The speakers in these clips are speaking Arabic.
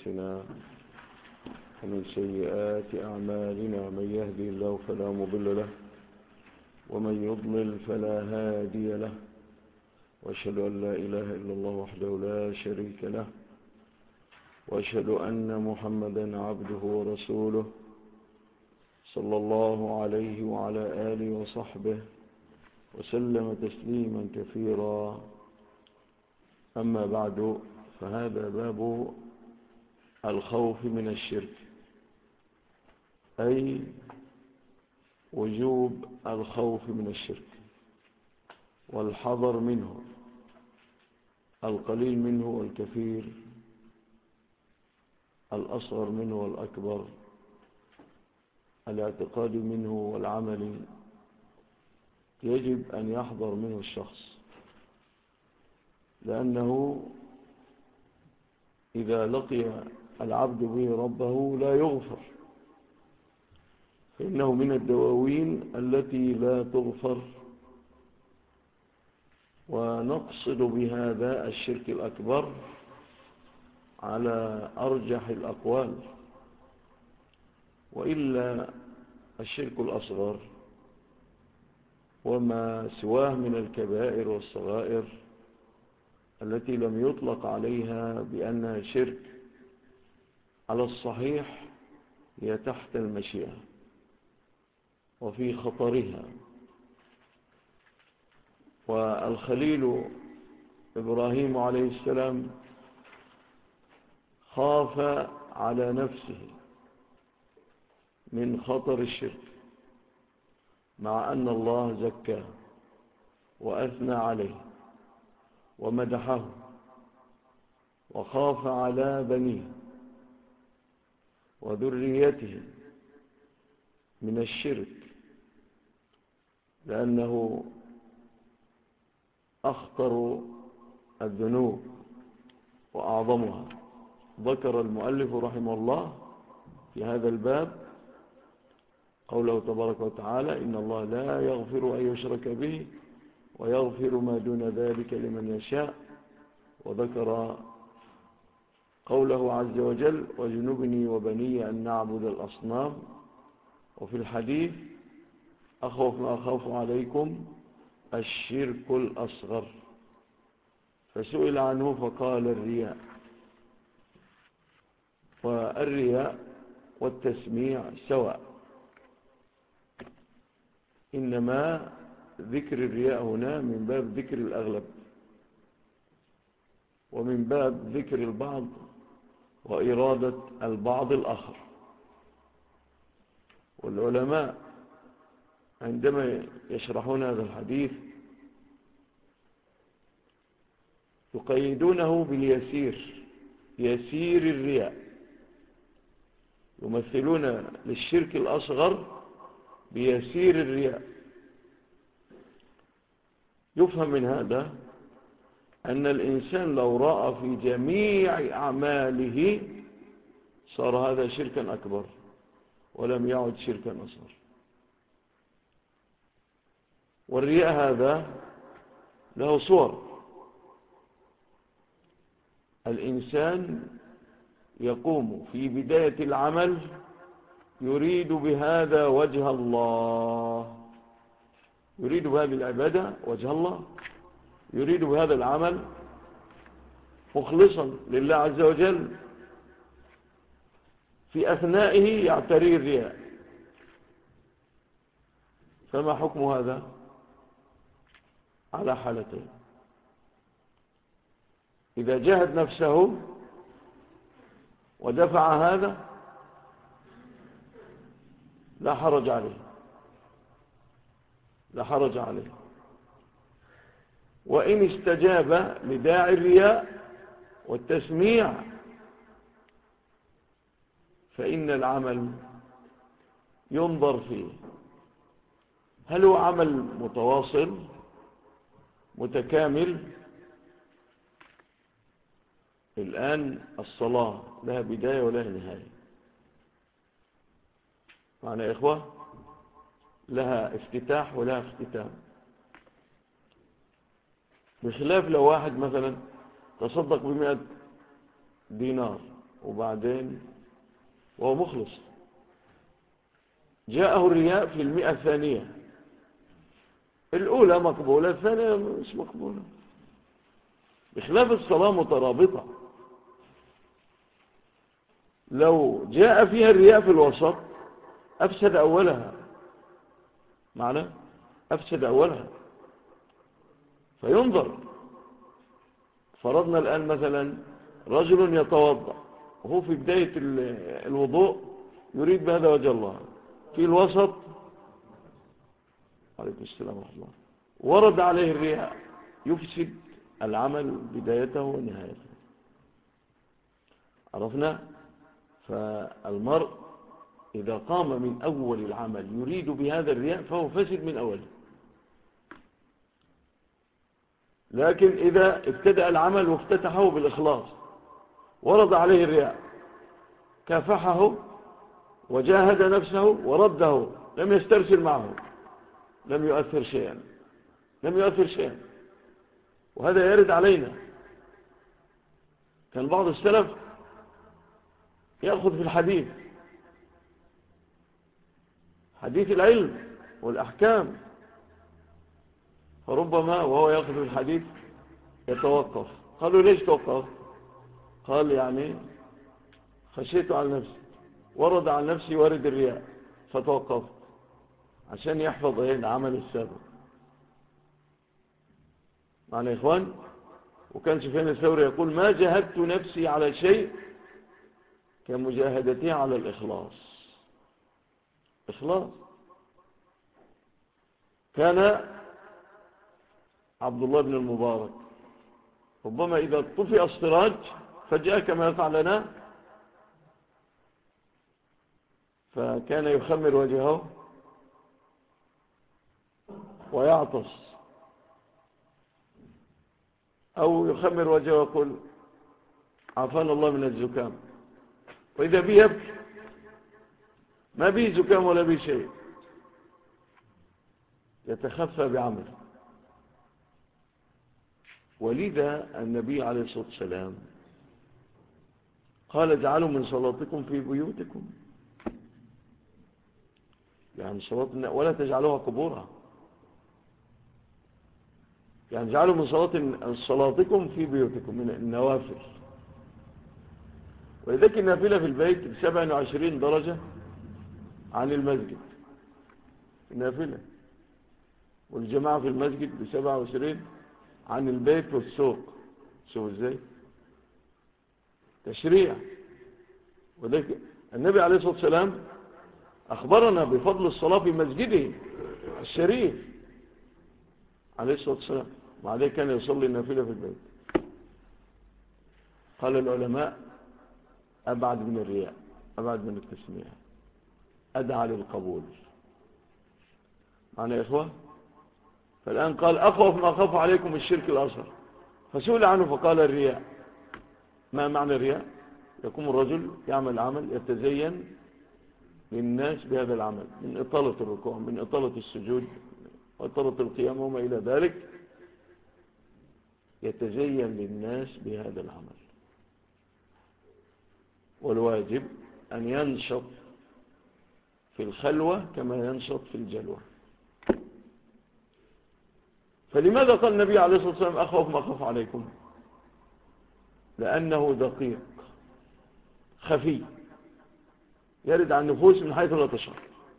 أنفسنا ومن سيئات أعمالنا. من يهدي الله فلا مضل له ومن يضلل فلا هادي له، وأشهد أن لا إله إلا الله وحده لا شريك له، وأشهد أن محمدا عبده ورسوله صلى الله عليه وعلى آله وصحبه وسلم تسليما كثيرا. أما بعد، فهذا باب الخوف من الشرك، أي وجوب الخوف من الشرك والحذر منه، القليل منه والكثير، الأصغر منه والأكبر، الاعتقاد منه والعمل، يجب أن يحذر منه الشخص، لأنه إذا لقي العبد به ربه لا يغفر، فإنه من الدواوين التي لا تغفر. ونقصد بهذا الشرك الأكبر على أرجح الأقوال، وإلا الشرك الأصغر وما سواه من الكبائر والصغائر التي لم يطلق عليها بأنها شرك، على الصحيح هي تحت المشيئة وفي خطرها. والخليل إبراهيم عليه السلام خاف على نفسه من خطر الشرك، مع أن الله زكاه وأثنى عليه ومدحه، وخاف على بنيه وذريته من الشرك، لأنه أخطر الذنوب وأعظمها. ذكر المؤلف رحمه الله في هذا الباب قوله تبارك وتعالى: إن الله لا يغفر أن يشرك به ويغفر ما دون ذلك لمن يشاء. وذكر قوله عز وجل: وجنبني وبني أن نعبد الأصنام. وفي الحديث: أخوف ما أخاف عليكم الشرك الأصغر. فسئل عنه فقال: الرياء. والرياء والتسميع سواء، إنما ذكر الرياء هنا من باب ذكر الأغلب، ومن باب ذكر البعض وإرادة البعض الآخر. والعلماء عندما يشرحون هذا الحديث يقيدونه باليسير، يسير الرياء، يمثلون للشرك الأصغر بيسير الرياء. يفهم من هذا أن الإنسان لو رأى في جميع أعماله صار هذا شركا أكبر ولم يعد شركا أصغر. والرياء هذا له صور. الإنسان يقوم في بداية العمل يريد بهذا وجه الله، يريد بهذه العبادة وجه الله، يريد بهذا العمل مخلصا لله عز وجل. في أثنائه يعتري الرياء. فما حكم هذا؟ على حالتين: إذا جاهد نفسه ودفع هذا لا حرج عليه، لا حرج عليه. وإن استجاب لداعي الرياء والتسميع فإن العمل ينظر فيه، هل هو عمل متواصل متكامل؟ الآن الصلاة لها بداية ولها نهاية، معنى يا إخوة، لها افتتاح ولها اختتام. بخلاف لو واحد مثلا تصدق ب100 دينار وبعدين وهو مخلص. جاءه الرياء في 100 الثانية، الأولى مقبولة، الثانية مش مقبولة، بخلاف الصلاة مترابطة. لو جاء فيها الرياء في الوسط أفسد أولها، معنى أفسد أولها. فينظر، فرضنا الآن مثلا رجل يتوضأ وهو في بداية الوضوء يريد بهذا وجه الله، في الوسط عليكم السلام ورحمة الله ورد عليه الرياء، يفسد العمل بدايته ونهايته. عرفنا؟ فالمرء إذا قام من أول العمل يريد بهذا الرياء فهو فاسد من أوله. لكن إذا ابتدأ العمل وافتتحه بالإخلاص ورد عليه الرياء، كافحه وجاهد نفسه ورده، لم يسترسل معه، لم يؤثر شيئا، لم يؤثر شيئا. وهذا يرد علينا. كان بعض السلف يأخذ في الحديث، حديث العلم والأحكام، فربما وهو يأخذ في الحديث يتوقف. قالوا ليش توقف؟ قال يعني خشيت على نفسي، ورد على نفسي وارد الرياء فتوقفت عشان يحفظ العمل السابق. معنى يا إخوان؟ وكان سفيان الثوري يقول ما جاهدت نفسي على شيء كمجاهدتي على الإخلاص. إخلاص. كان عبد الله بن المبارك ربما إذا طفئ السراج فجاء كما يقع لنا، فكان يخمر وجهه ويعطس، أو يخمر وجهه ويقول عافانا الله من الزكام، وإذا بي يبكي، ما بي زكام ولا بي شيء، يتخفى بعمل. ولذا النبي عليه الصلاة والسلام قال اجعلوا من صلاتكم في بيوتكم، يعني صلاة، ولا تجعلوها قبورها، يعني اجعلوا من صلاتكم في بيوتكم من النوافل. وإذاك النافلة في البيت 27 درجة عن المسجد النافلة، والجماعة في المسجد 27 عن البيت والسوق. شوف ازاي تشريع. وذلك النبي عليه الصلاة والسلام أخبرنا بفضل الصلاة في مسجده الشريف عليه الصلاة والسلام، وعليه كان يصلي النافلة في البيت. قال العلماء أبعد من الرياء، أبعد من التسمية، أدعى للقبول. معنى يا إخوة؟ فالآن قال أخوف ما أخاف عليكم الشرك الأصغر، فسئل عنه فقال الرياء. ما معنى الرياء؟ يقوم الرجل يعمل عمل يتزين للناس بهذا العمل، من إطالة الركوع، من إطالة السجود، وإطالة القيام وما إلى ذلك، يتزين للناس بهذا العمل. والواجب أن ينشط في الخلوة كما ينشط في الجلوة. فلماذا قال النبي عليه الصلاة والسلام أخوف ما أخاف عليكم؟ لأنه دقيق خفي، يرد عن النفوس من حيث لا تشعر.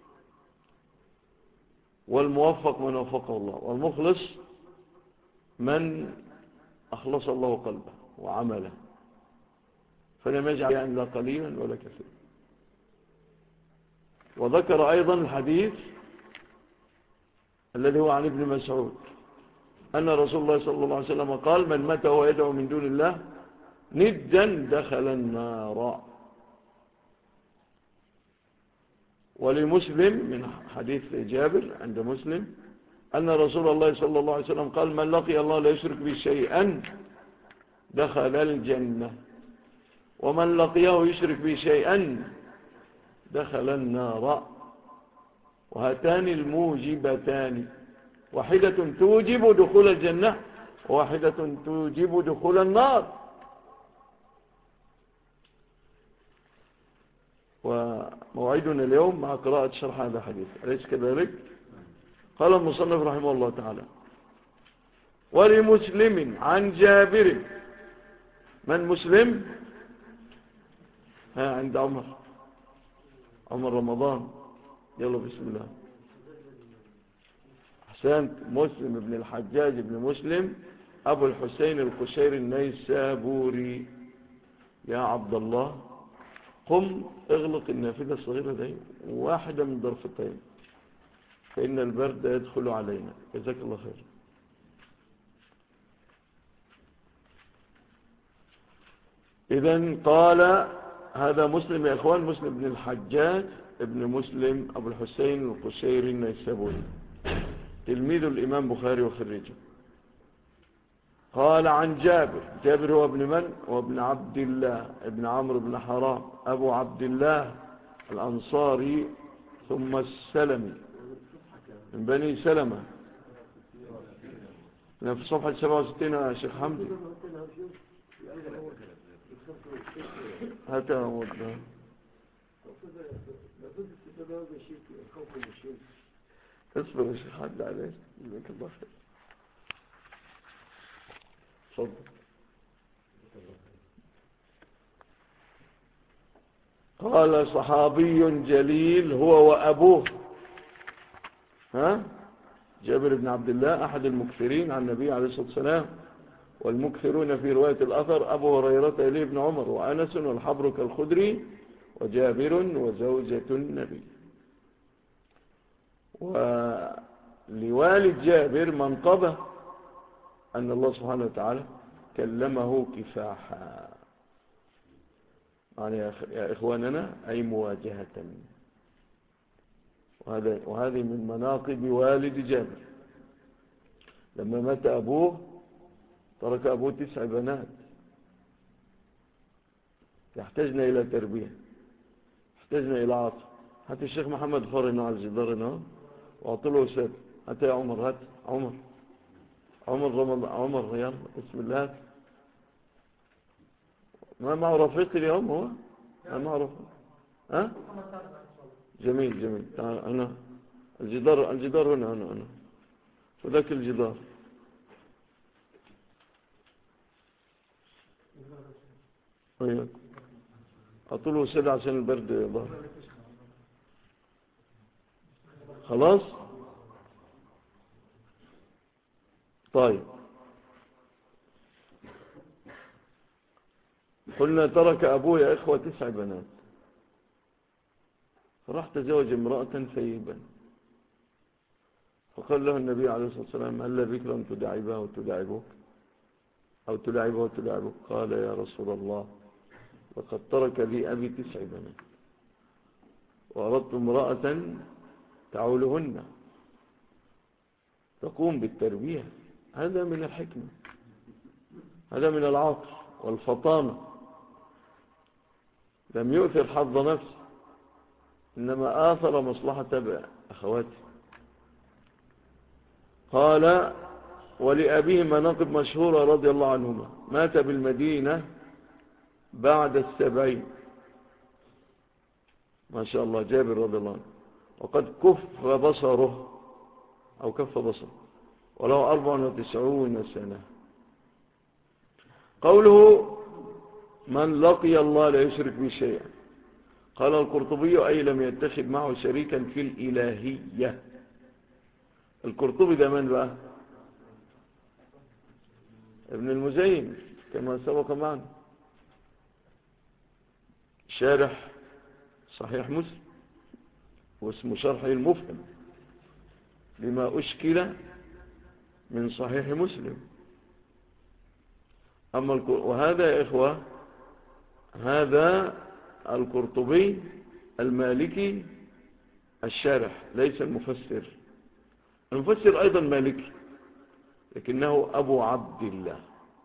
والموفق من وفقه الله، والمخلص من أخلص الله قلبه وعمله، فلم يجعل يعني لا قليلا ولا كثيرا. وذكر أيضا الحديث الذي هو عن ابن مسعود أن رسول الله صلى الله عليه وسلم قال من مات وهو يدعو من دون الله ندا دخل النار. ولمسلم من حديث جابر عند مسلم أن رسول الله صلى الله عليه وسلم قال من لقي الله لا يشرك به شيئا دخل الجنة، ومن لقيه يشرك به شيئا دخل النار. وهاتان الموجبتان، واحدة توجب دخول الجنة وواحدة توجب دخول النار. وموعدنا اليوم مع قراءة شرح هذا الحديث، أليس كذلك؟ قال المصنف رحمه الله تعالى: ولمسلم عن جابر. من مسلم؟ عند عمر رمضان. يلا بسم الله. أحسنت. مسلم ابن الحجاج ابن مسلم أبو الحسين القشيري النيسابوري. يا عبد الله قم اغلق النافذة الصغيرة دي واحدة من ضرفتين فإن البرد يدخل علينا. جزاك الله خير. إذن قال هذا مسلم يا إخوان، مسلم بن الحجاج ابن مسلم أبو الحسين القشيري النيسابوري، تلميذ الإمام بخاري وخريجه. قال عن جابر هو ابن من؟ هو ابن عبد الله ابن عمرو بن حرام أبو عبد الله الأنصاري ثم السلمي من بني سلمة. في صفحة 67 يا شيخ حمدي. هاتها موضوع. اصبر يا شيخ حمدي عليك. جزاك الله خير. صدق. قال صحابي جليل هو وأبوه، جابر بن عبد الله أحد المكثرين عن النبي عليه الصلاة والسلام، والمكثرون في رواية الأثر أبو هريرة إليه ابن عمر وأنس والحبر كالخدري وجابر وزوجة النبي. ولوالد جابر منقبة أن الله سبحانه وتعالى كلمه كفاحا، يعني يا إخواننا أي مواجهة. وهذه من مناقب والد جابر. لما مات أبوه ترك أبوه 9 بنات يحتاجنا إلى تربية، يحتاجنا إلى عطف. حتى الشيخ محمد فرنا على الجدار هنا وأعطله أستاذ. حتى يا عمر، هات عمر يلا بسم الله. ما معه رفيق اليوم؟ هو ما معه رفيق. جميل. تعال هنا الجدار هنا فذاك الجدار. ايوه اطلوا سلع عشان البرد ظهر. خلاص طيب. قلنا ترك أبوه يا إخوة 9 بنات، فراح تزوج امرأة ثيبا، فقال له النبي عليه الصلاة والسلام: هل بك لم تداعبها وتداعبك أو تلاعبها وتلاعبك؟ قال: يا رسول الله لقد ترك لي أبي 9 بنات وأردت امرأة تعولهن تقوم بالتربية. هذا من الحكمة، هذا من العطف والفطانة. لم يؤثر حظ نفسه، إنما آثر مصلحة أخواته. قال: ولأبيه مناقب مشهورة رضي الله عنهما. مات بالمدينة بعد 70، ما شاء الله، جابر رضي الله عنه، وقد كف بصره وله 94 سنة. قوله: من لقي الله لا يشرك به شيئا. قال القرطبي: أي لم يتخذ معه شريكا في الإلهية. القرطبي ده من بقى؟ ابن المزين كما سبق معنا، شارح صحيح مسلم، واسمه شرح المفهم لما أشكل من صحيح مسلم. وهذا يا إخوة، هذا القرطبي المالكي الشارح، ليس المفسر. المفسر أيضا مالكي لكنه أبو عبد الله،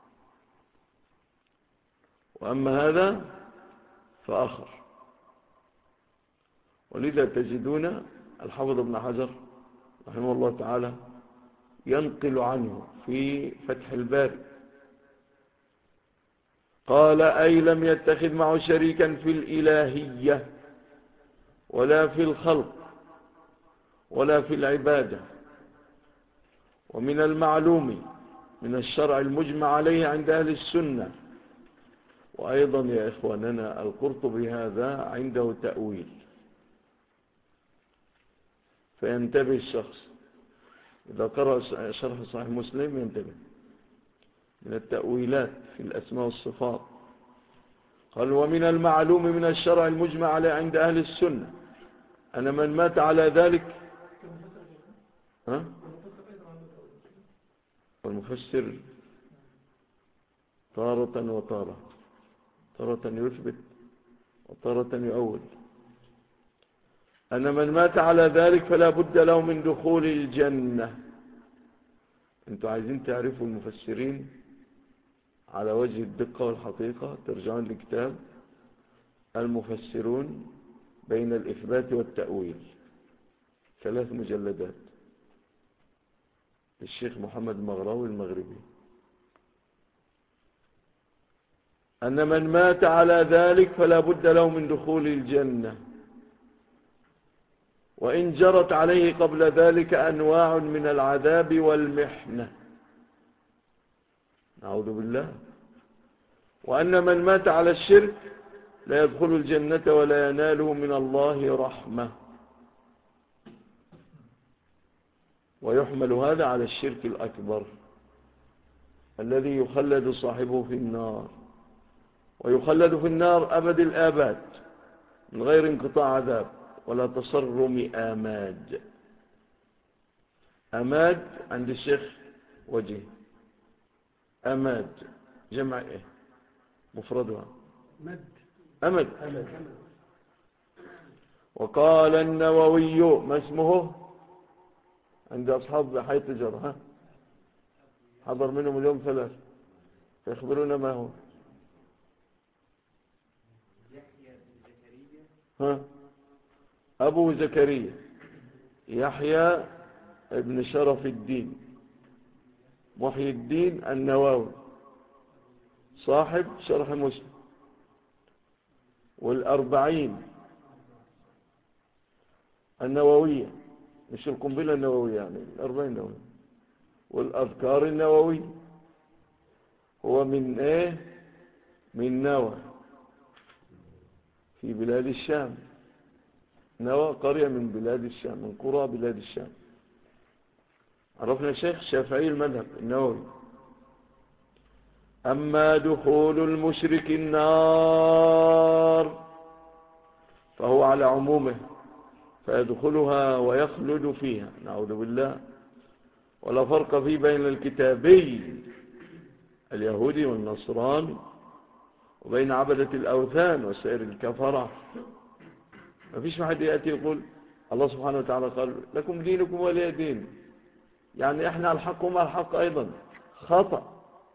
وأما هذا فآخر. ولذا تجدون الحافظ ابن حجر رحمه الله تعالى ينقل عنه في فتح الباري، قال: أي لم يتخذ معه شريكا في الإلهية. ولا في الخلق ولا في العبادة. ومن المعلوم من الشرع المجمع عليه عند أهل السنة. وأيضا يا إخواننا القرطبي هذا عنده تأويل، فينتبه الشخص إذا قرأ شرح صحيح مسلم ينتبه من التأويلات في الأسماء والصفات. قال ومن المعلوم من الشرع المجمع عليه عند أهل السنة أن من مات على ذلك والمفسر تارة وتارة، تارة يثبت وتارة يؤول. أن من مات على ذلك فلا بد له من دخول الجنة. أنتوا عايزين تعرفوا المفسرين على وجه الدقة والحقيقة، ترجعون لكتاب المفسرون بين الإثبات والتأويل، 3 مجلدات للشيخ محمد المغراوي المغربي. أن من مات على ذلك فلا بد له من دخول الجنة، وإن جرت عليه قبل ذلك أنواع من العذاب والمحنة، نعوذ بالله. وأن من مات على الشرك لا يدخل الجنة ولا يناله من الله رحمة. ويحمل هذا على الشرك الأكبر الذي يخلد صاحبه في النار، ويخلد في النار أبد الآباد من غير انقطاع عذاب ولا تصرم آماد. أماد عند الشيخ وجه، أماد جمع إيه مفردها أمد. وقال النووي ما اسمه عند أصحاب حي التجارة، حضر منهم اليوم 3 فيخبرونا ما هو. أبو زكريا يحيى ابن شرف الدين محي الدين النووي صاحب شرح مسلم والأربعين النووية، مش القنبلة النووية يعني، الأربعين النووية والأذكار النووية. هو من ايه؟ من نوى في بلاد الشام. نوى قرية من بلاد الشام، من قرى بلاد الشام. عرفنا الشيخ شافعي المذهب النووي. أما دخول المشرك النار فهو على عمومه، فيدخلها ويخلد فيها، نعوذ بالله. ولا فرق فيه بين الكتابي اليهودي والنصراني وبين عبدة الأوثان وسائر الكفرة. ما فيش واحد يأتي يقول الله سبحانه وتعالى قال لكم دينكم ولي دين، يعني احنا الحق وما الحق أيضا، خطأ.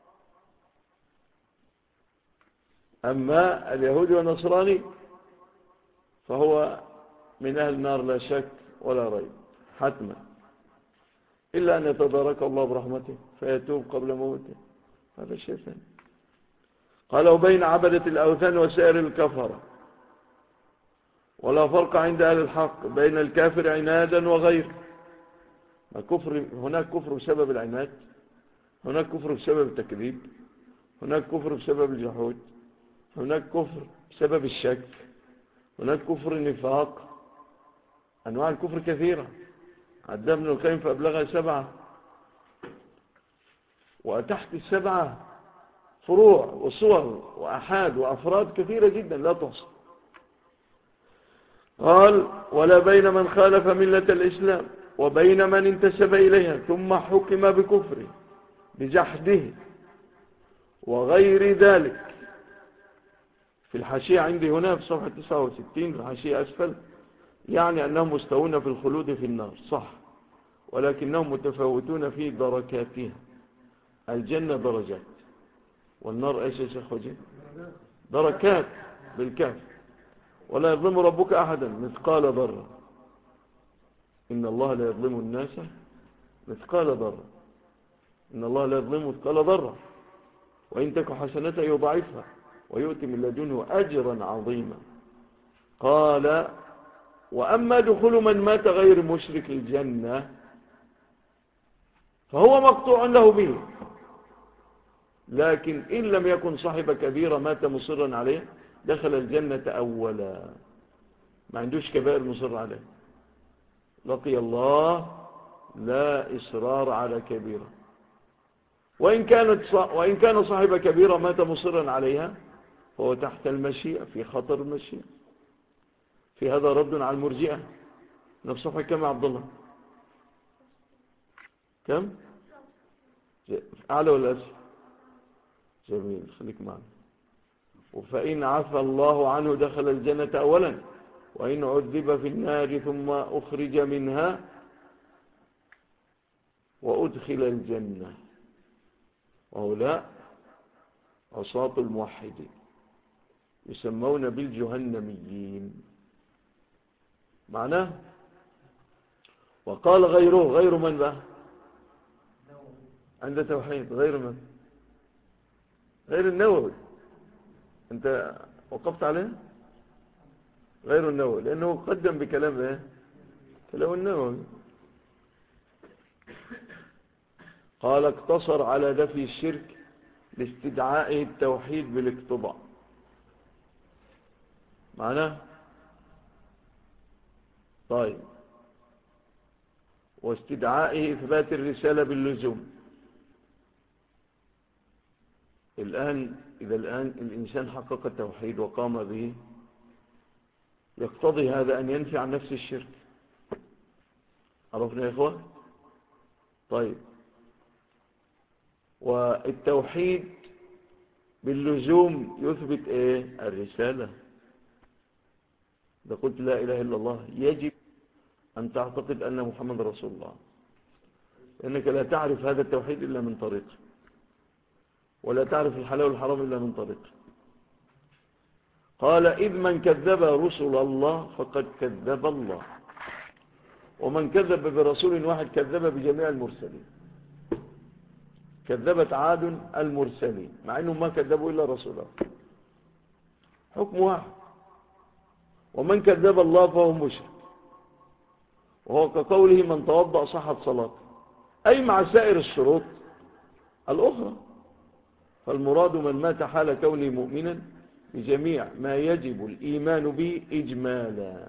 أما اليهودي والنصراني فهو من أهل النار لا شك ولا ريب حتما، إلا أن يتدارك الله برحمته فيتوب قبل موته، هذا شيء ثاني. قال وبين عبدة الأوثان وسائر الكفرة. ولا فرق عند أهل الحق بين الكافر عنادا وغيره. هناك كفر بسبب العناد، هناك كفر بسبب التكذيب، هناك كفر بسبب الجحود، هناك كفر بسبب الشك، هناك كفر النفاق. أنواع الكفر كثيرة، عدى ابن القيم فأبلغها 7، وتحت 7 فروع وصور وأحاد وأفراد كثيرة جدا لا تحصى. قال ولا بين من خالف ملة الإسلام وبين من انتسب إليها ثم حكم بكفره بجحده وغير ذلك. في الحاشية عندي هنا في صفحة 69 في الحاشية أسفل، يعني أنهم مستوون في الخلود في النار صح، ولكنهم متفاوتون في دركاتها. الجنة درجات والنار ايش يا شيخ وجه؟ دركات بالكاف. ولا يظلم ربك أحدا مثقال ذرة، إن الله لا يظلم الناس مثقال ذرة، إن الله لا يظلم مثقال ذرة وإن تك حسنة يضاعفها ويؤتي من لدنه أجرا عظيما. قال وأما دخول من مات غير مشرك الجنة فهو مقطوع له به، لكن إن لم يكن صاحب كبيرة مات مصرا عليه دخل الجنة أولا، ما عندوش كبائر مصر عليه، لقي الله لا إصرار على كبيرة. وإن كان صاحب كبيرة مات مصرا عليها فهو تحت المشيئة، في خطر المشيئة. في هذا رد على المرجئة. نفسه كم يا عبد الله؟ كم؟ أعلى ولا أسفل؟ جميل، خليك معنا. فإن عفى الله عنه دخل الجنة أولا، وإن عذب في النار ثم أخرج منها وأدخل الجنة. وهؤلاء عصاة الموحدين يسمون بالجهنميين. معناه وقال غير من بقى عند توحيد؟ غير من؟ غير النووي. انت وقفت عليه؟ غير النووي، لأنه قدم بكلام ايه؟ كلام النووي. قال اقتصر على نفي الشرك لاستدعائه التوحيد بالاقتضاء. معناه طيب، واستدعائه إثبات الرسالة باللزوم. إذا الآن الإنسان حقق التوحيد وقام به يقتضي هذا أن ينفي عن نفس الشرك. عرفنا يا إخوة؟ طيب، والتوحيد باللزوم يثبت إيه؟ الرسالة. إذا قلت لا إله إلا الله يجب أن تعتقد أن محمد رسول الله، لأنك لا تعرف هذا التوحيد إلا من طريقه، ولا تعرف الحلال والحرام إلا من طريقه. قال إذ من كذب رسل الله فقد كذب الله، ومن كذب برسول واحد كذب بجميع المرسلين. كذبت عاد المرسلين مع أنهم ما كذبوا إلا رسوله، حكم واحد. ومن كذب الله فهو مشرك، وهو كقوله من توضأ صحت صلاته، أي مع سائر الشروط الأخرى. فالمراد من مات حال كونه مؤمنا بجميع ما يجب الإيمان به إجمالا.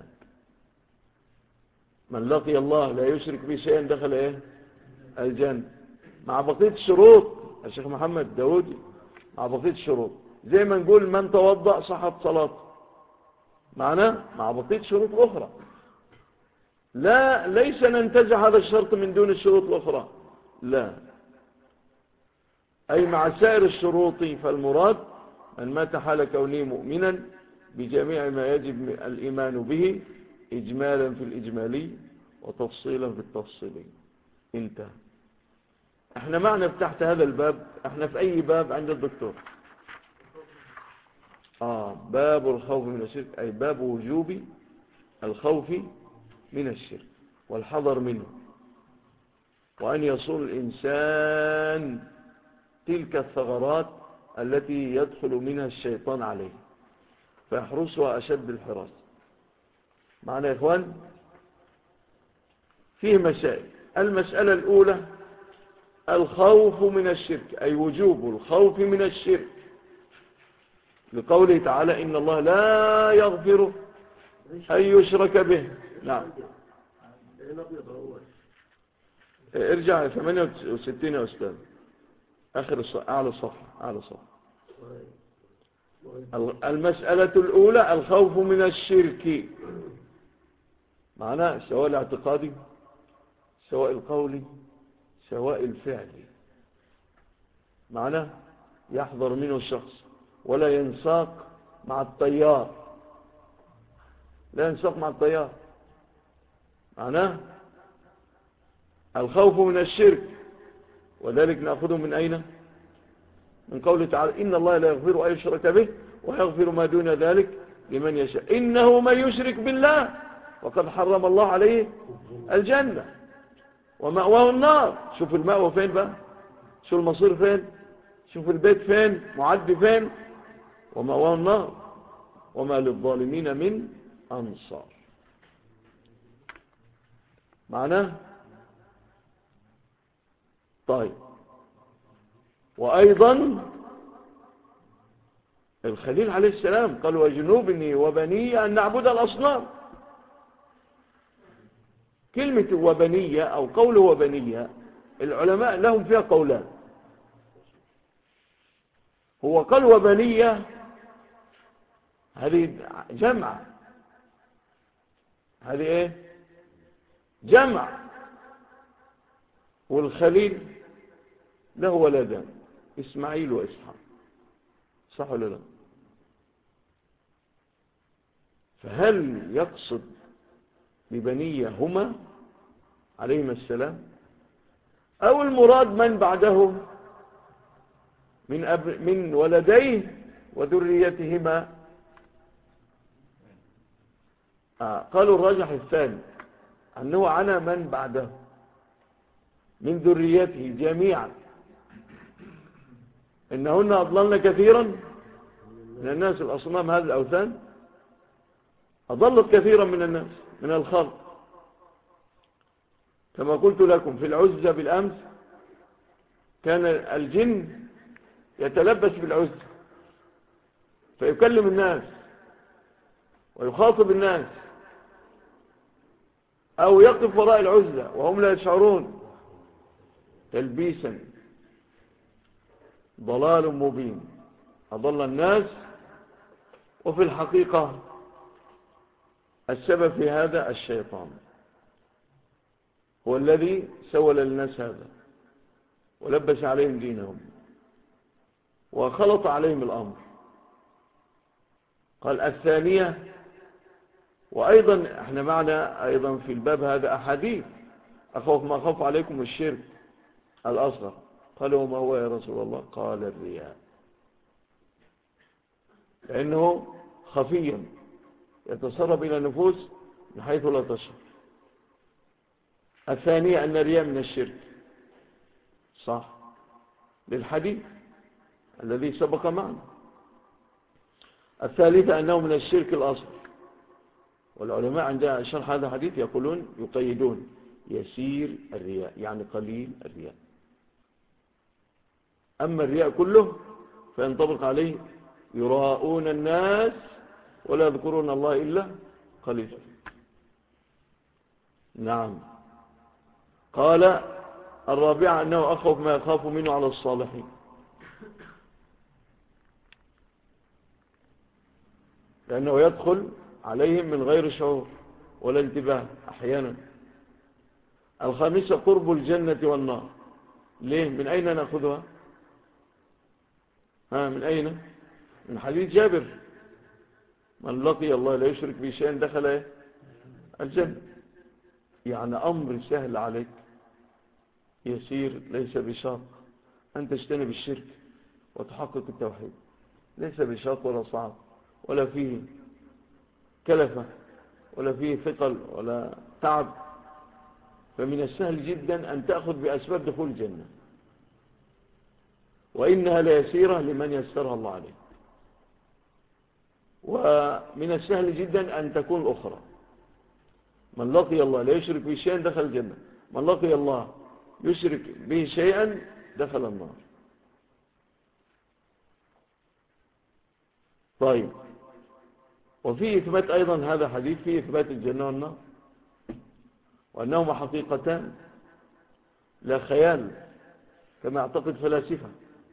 من لقي الله لا يشرك به شيئا دخل إيه؟ الجنة، مع بقية الشروط. الشيخ محمد داودي مع بقية الشروط، زي ما نقول من توضأ صحت صلاته، معناه مع بقية شروط أخرى. لا، ليس ننتزع هذا الشرط من دون الشروط الأخرى، لا، أي مع سائر الشروط. فالمراد من مات حال كونه مؤمنا بجميع ما يجب الإيمان به إجمالا في الإجمالي وتفصيلا في التفصيلي. انتهى. احنا معنا تحت هذا الباب، احنا في أي باب عند الدكتور؟ باب الخوف من الشرك، أي باب وجوب الخوف من الشرك والحذر منه، وأن يصول الإنسان تلك الثغرات التي يدخل منها الشيطان عليه فيحرسها أشد الحراس. معنا يا إخوان؟ فيه مسائل. المسألة الأولى الخوف من الشرك، أي وجوب الخوف من الشرك، لقوله تعالى إن الله لا يغفر أن يشرك به. نعم، ارجع 68 يا أستاذ، آخر أعلى صفحة. المسألة الأولى الخوف من الشرك، معناه سواء الاعتقادي سواء القولي سواء الفعلي. معناه يحذر منه الشخص ولا ينساق مع التيار، لا ينساق مع التيار. معناه الخوف من الشرك، وذلك نأخذه من أين؟ من قوله تعالى إن الله لا يغفر أن يشرك به ويغفر ما دون ذلك لمن يشاء، إنه من يشرك بالله وقد حرم الله عليه الجنة ومأواه النار. شوف المأوى فين بقى، شوف المصير فين، شوف البيت فين، معد فين، ومأواه النار وما للظالمين من أنصار. معناه. طيب، وأيضا الخليل عليه السلام قال وجنوبني وبني أن نعبد الأصنام. كلمة وبنية أو قوله وبنية العلماء لهم فيها قولان. هو قال وبنية هذه جمع، هذه ايه؟ جمع. والخليل له ولدان إسماعيل وإسحاق، صح ولا لا؟ فهل يقصد ببنية هما عليهما السلام، أو المراد من بعدهم من ولديه وذريتهما؟ قالوا الراجح الثاني، أنه على من بعده من ذريته جميعا، إنهن أضللن كثيرا من الناس. الأصنام هذه الأوثان أضلت كثيرا من الناس من الخلق، كما قلت لكم في العزة بالأمس، كان الجن يتلبس بالعزة فيكلم الناس ويخاطب الناس، أو يقف وراء العزة وهم لا يشعرون، تلبيسا. ضلال مبين، أضل الناس. وفي الحقيقة السبب في هذا الشيطان، هو الذي سول للناس هذا ولبس عليهم دينهم وخلط عليهم الأمر. قال الثانية، وأيضا احنا معنا أيضا في الباب هذا أحاديث أخوف ما أخوف عليكم الشرك الأصغر. قالوا وما هو يا رسول الله؟ قال الرياء، لأنه خفيا يتسرب إلى النفوس من حيث لا تشعر. الثانية أن الرياء من الشرك، صح، للحديث الذي سبق معنا. الثالثة أنه من الشرك الأصغر، والعلماء عند شرح هذا الحديث يقولون يقيدون يسير الرياء، يعني قليل الرياء. أما الرياء كله فينطبق عليه يراءون الناس ولا يذكرون الله إلا قليلا. نعم. قال الرابعة أنه أخوف ما يخاف منه على الصالحين، لأنه يدخل عليهم من غير شعور ولا انتباه أحيانا. الخامسة قرب الجنة والنار. ليه؟ من أين نأخذها؟ من أين؟ من حديث جابر من لقي الله لا يشرك به شيئا دخل الجنة. يعني أمر سهل عليك يسير، ليس بشاق أن تجتنب الشرك وتحقق التوحيد، ليس بشاق ولا صعب ولا فيه كلفة ولا فيه ثقل ولا تعب. فمن السهل جدا أن تأخذ بأسباب دخول الجنة، وإنها ليسيرة لمن يسرها الله عليه. ومن السهل جدا أن تكون الأخرى، من لقي الله لا يشرك به شيئا دخل الجنة، من لقي الله يشرك به شيئا دخل النار. طيب، وفي إثبات أيضا هذا حديث فيه إثبات الجنة والنار، وأنهما حقيقتان لا خيال كما يعتقد فلاسفة.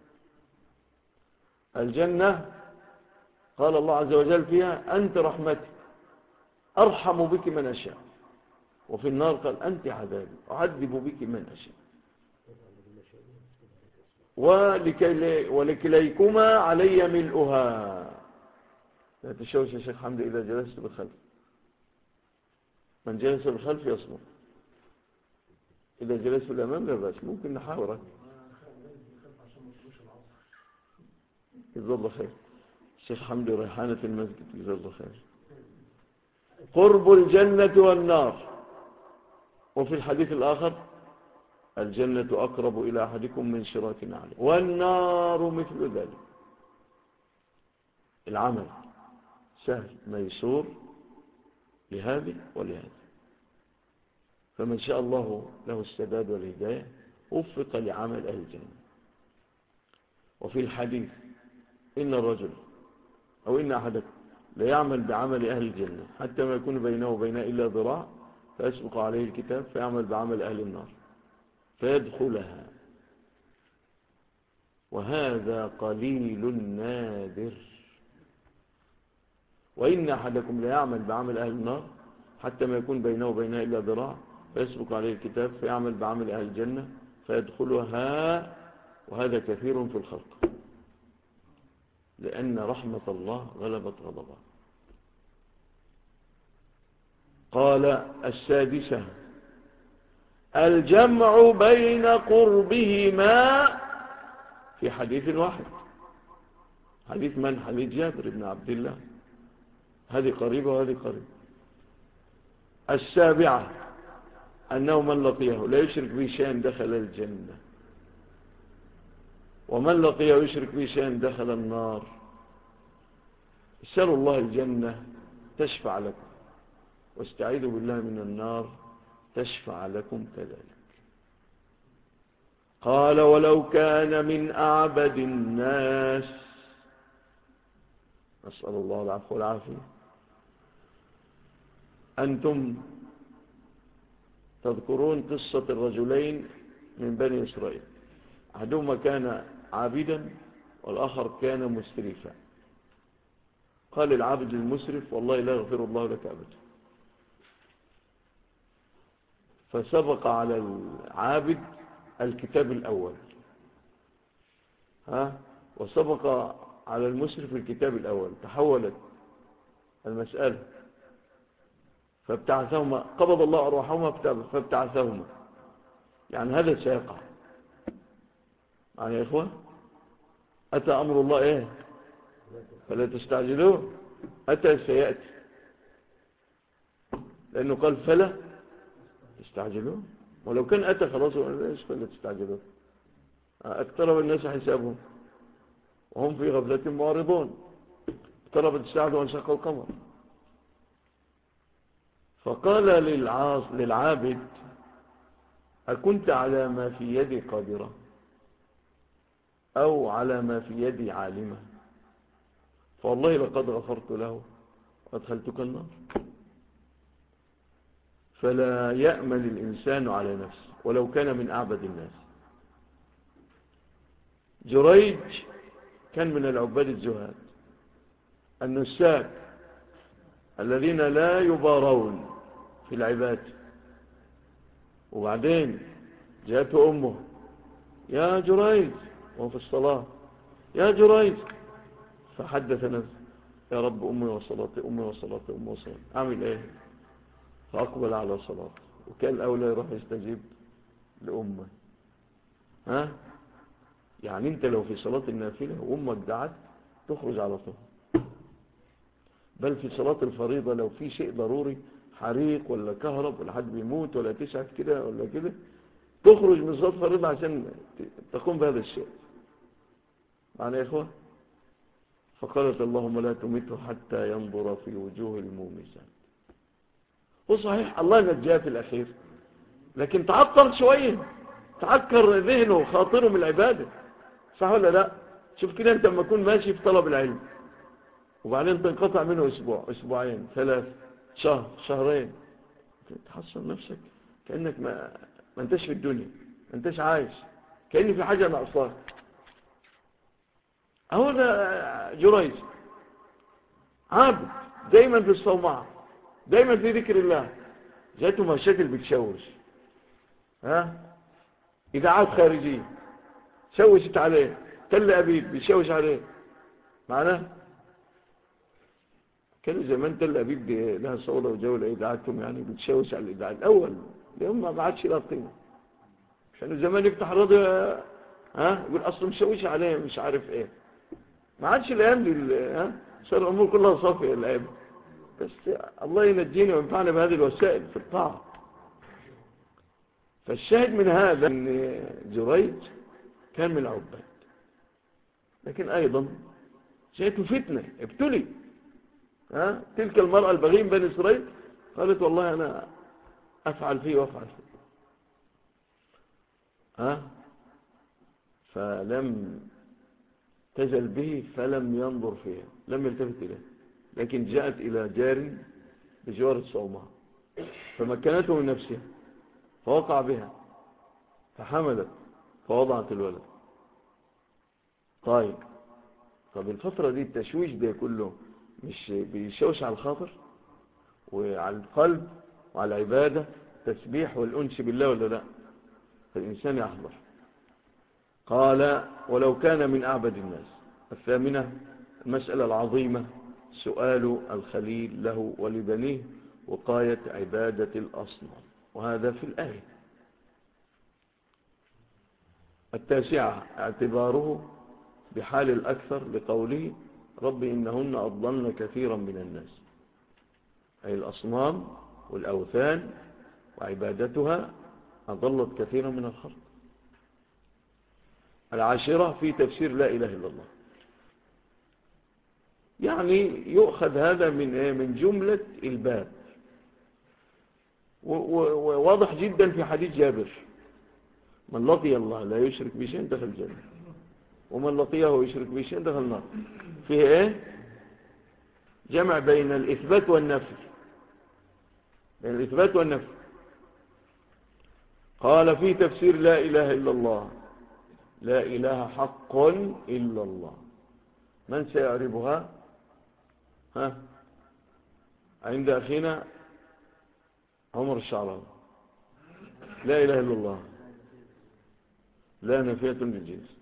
الجنة قال الله عز وجل فيها أنت رحمتي أرحم بك من أشاء، وفي النار قال أنت عذابي أعذب بك من أشاء. ولكليكما علي ملؤها. لا تشوش يا شيخ حمد إذا جلست بالخلف، من جلس بالخلف يصمت، إذا جلست بالأمام لا بأس، ممكن نحاورك. جزا الله خير. الشيخ حمد ريحانة المسجد، جزا الله خير. قرب الجنة والنار. وفي الحديث الآخر الجنة أقرب إلى أحدكم من شراك نعله، والنار مثل ذلك. العمل سهل ميسور لهذه ولهذه. فمن شاء الله له السداد والهداية وفق لعمل أهل الجنة. وفي الحديث إن الرجل أو إن أحدكم لا يعمل بعمل أهل الجنة حتى ما يكون بينه وبينها إلا ذراع فيسبق عليه الكتاب فيعمل بعمل أهل النار فيدخلها، وهذا قليل نادر. وإن أحدكم لا يعمل بعمل أهل النار حتى ما يكون بينه وبينها إلا ذراع فيسبق عليه الكتاب فيعمل بعمل أهل الجنة فيدخلها، وهذا كثير في الخلق، لأن رحمة الله غلبت غضبه. قال السادسة الجمع بين قربهما في حديث واحد. حديث من؟ حديث جابر بن عبد الله، هذه قريبة وهذه قريبة. السابعة أنه من لقيه لا يشرك به شيئا دخل الجنة، ومن لقيه يشرك به شيئا دخل النار. اسألوا الله الجنة تشفع لكم، واستعيذوا بالله من النار تشفع لكم كذلك. قال ولو كان من أعبد الناس، نسأل الله العفو والعافية. أنتم تذكرون قصة الرجلين من بني إسرائيل، أحدهما كان عابدا والآخر كان مسرفا. قال العابد للمسرف والله لا يغفر الله لك أبدا، فسبق على العابد الكتاب الأول، وسبق على المسرف الكتاب الأول، تحولت المسألة فابتعثهما، قبض الله أرواحهما فابتعثهما. يعني هذا سيقع يعني يا إخوة، أتى أمر الله إيه فلا تستعجلوه، أتى سيأتي، لأنه قال فلا تستعجلوه، ولو كان أتى خلاص فلا تستعجلوه. اقترب الناس حسابهم وهم في غفلة معرضون، اقتربت الساعة وانشق القمر. فقال للعابد أكنت على ما في يدي قادرة أو على ما في يدي عالمة؟ فوالله لقد غفرت له وأدخلتك النار. فلا يأمن الإنسان على نفسه ولو كان من أعبد الناس. جريج كان من العباد الزهاد النساك الذين لا يبارون في العباد. وبعدين جاءته أمه يا جريج وهو في الصلاة، يا جريج، فحدث نفسه يا رب أمي وصلاتي أمي وصلاتي أمي وصلاتي، أعمل إيه؟ فأقبل على صلاته، وكان الأولى يروح يستجيب لأمه. يعني أنت لو في صلاة النافلة وأمك دعت تخرج على طول، بل في صلاة الفريضة لو في شيء ضروري حريق ولا كهرب ولا حد بيموت ولا تسعد كده ولا كده تخرج من صلاة الفريضة عشان تقوم بهذا الشيء. معنى يا إخوة؟ فقالت اللهم لا تمته حتى ينظر في وجوه المومسات. وصحيح الله نجاه في الأخير، لكن تعطر شوية، تعكر ذهنه وخاطره من العبادة، صح ولا لا؟ شوف كده أنت لما تكون ماشي في طلب العلم وبعدين تنقطع منه أسبوع أسبوعين ثلاث شهر شهرين، تحصل نفسك كأنك ما انتش في الدنيا، ما انتش عايش، كأن في حاجة ناقصاك. اهو ده جريج عابد دايما في الصومعة، دايما في ذكر الله، جاته مشاكل بتشوش، إذاعات خارجية شوشت عليه، تل أبيب بيشوش عليه. معناه كان زمان تل أبيب لها صولة وجولة إذاعاتهم، يعني بتشوش على الإذاعة الأول اليوم ما عادش لها قيمة. كانوا زمان يفتح الراديو يقول أصلا مشوش عليه مش عارف إيه، ما عادش الأيام دي صار الأمور كلها صافية الأيام. بس الله ينجينا وينفعنا بهذه الوسائل في الطاعة. فالشاهد من هذا أن جريج كان من العباد، لكن أيضا جاءته فتنة، ابتلي. تلك المرأة البغية من بني إسرائيل قالت والله أنا أفعل فيه وأفعل فيه. فلم تزل به فلم ينظر فيها، لم يلتفت إليه، لكن جاءت إلى جار بجوار الصومعة فمكنته من نفسها فوقع بها فحملت فوضعت الولد. طيب الفترة دي التشويش ده كله مش بيشوش على الخاطر وعلى القلب وعلى العبادة التسبيح والأنس بالله ولا لا؟ فالإنسان يحضر. قال ولو كان من أعبد الناس. الثامنة المسألة العظيمة سؤال الخليل له ولبنيه وقاية عبادة الأصنام، وهذا في الآية. التاسعة اعتباره بحال الأكثر لقوله رب إنهن أضللن كثيرا من الناس، أي الأصنام والأوثان وعبادتها أضلت كثيرا من الخلق. العاشرة في تفسير لا إله إلا الله، يعني يؤخذ هذا من جملة الباب، وواضح جدا في حديث جابر من لقي الله لا يشرك بشيء دخل الجنة، ومن لقيه يشرك بشيء دخل النار. فيه ايه؟ جمع بين الإثبات والنفي، بين الإثبات والنفي. قال في تفسير لا إله إلا الله لا إله حق إلا الله. من سيعربها؟ عند أخينا عمر الشعراوي. لا إله إلا الله لا نفية للجنس،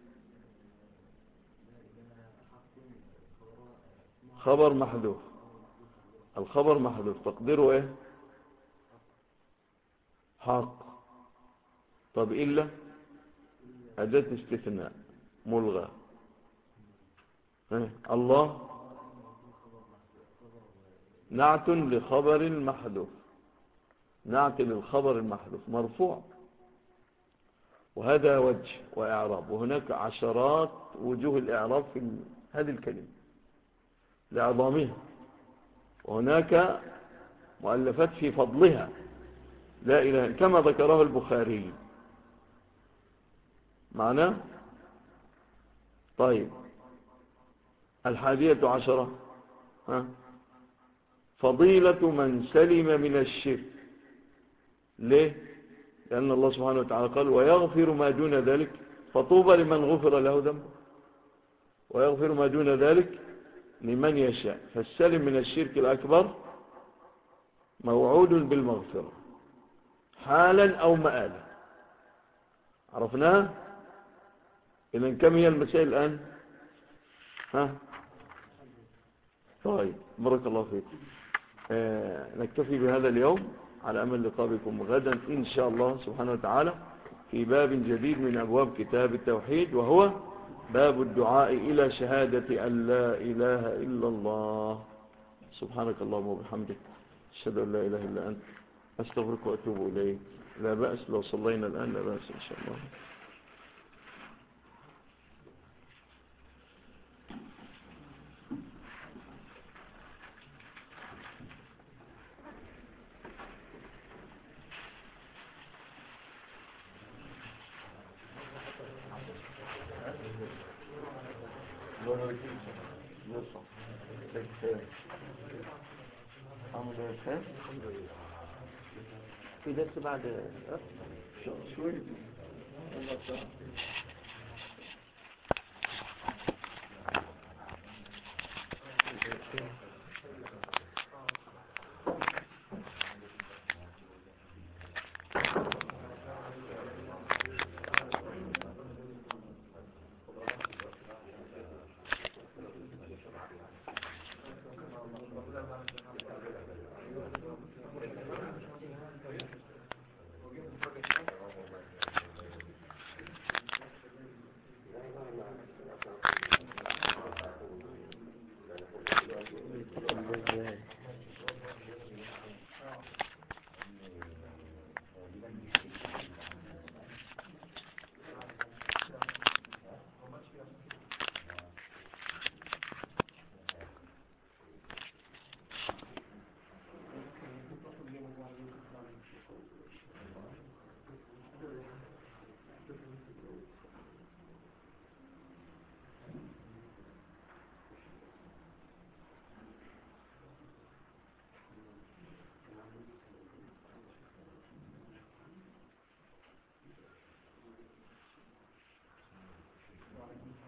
خبر محذوف، الخبر محذوف تقديره ايه؟ حق. طب إلا أداة استثناء ملغى. الله نعت لخبر محذوف، نعت للخبر المحذوف مرفوع، وهذا وجه وإعراب، وهناك عشرات وجوه الإعراب في هذه الكلمة لعظامها، وهناك مؤلفات في فضلها لا إله كما ذكره البخاري معناه. طيب 11 فضيلة من سلم من الشرك. ليه؟ لأن الله سبحانه وتعالى قال ويغفر ما دون ذلك، فطوبى لمن غفر له ذنبه، ويغفر ما دون ذلك لمن يشاء. فالسلم من الشرك الأكبر موعود بالمغفرة حالا أو مآلا. عرفناها؟ إذن كم هي المسائل الآن؟ طيب بارك الله فيك. نكتفي بهذا اليوم على أمل لقاء بكم غدا إن شاء الله سبحانه وتعالى في باب جديد من أبواب كتاب التوحيد، وهو باب الدعاء إلى شهادة أن لا إله إلا الله. سبحانك اللهم وبحمدك أشهد أن لا إله إلا أنت أستغفرك وأتوب إليك. لا بأس لو صلينا الآن، لا بأس إن شاء الله. في درس بعد شوي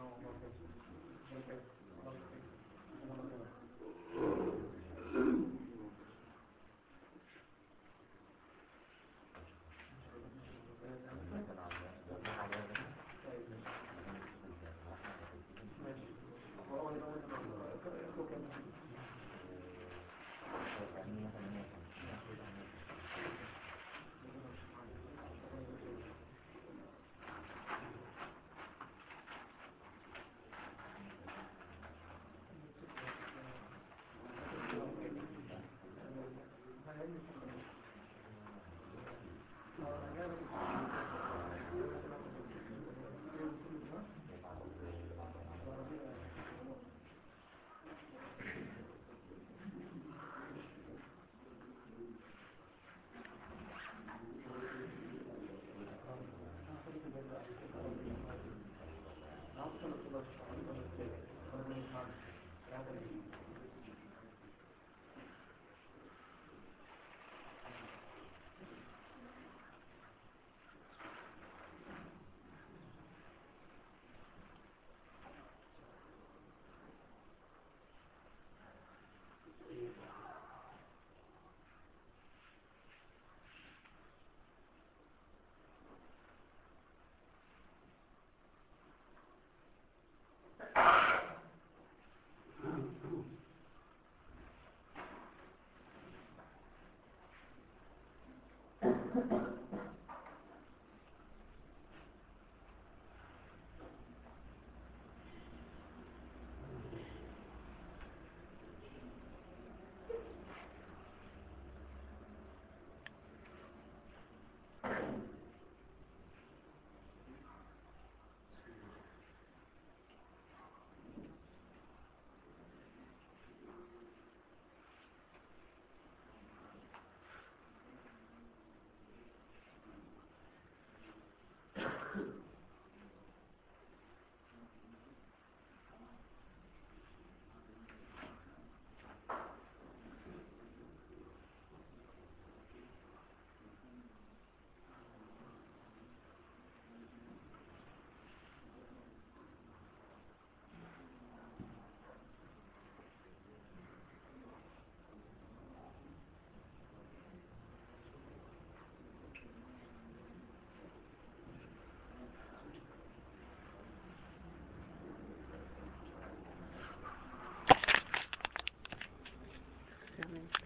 Excelente.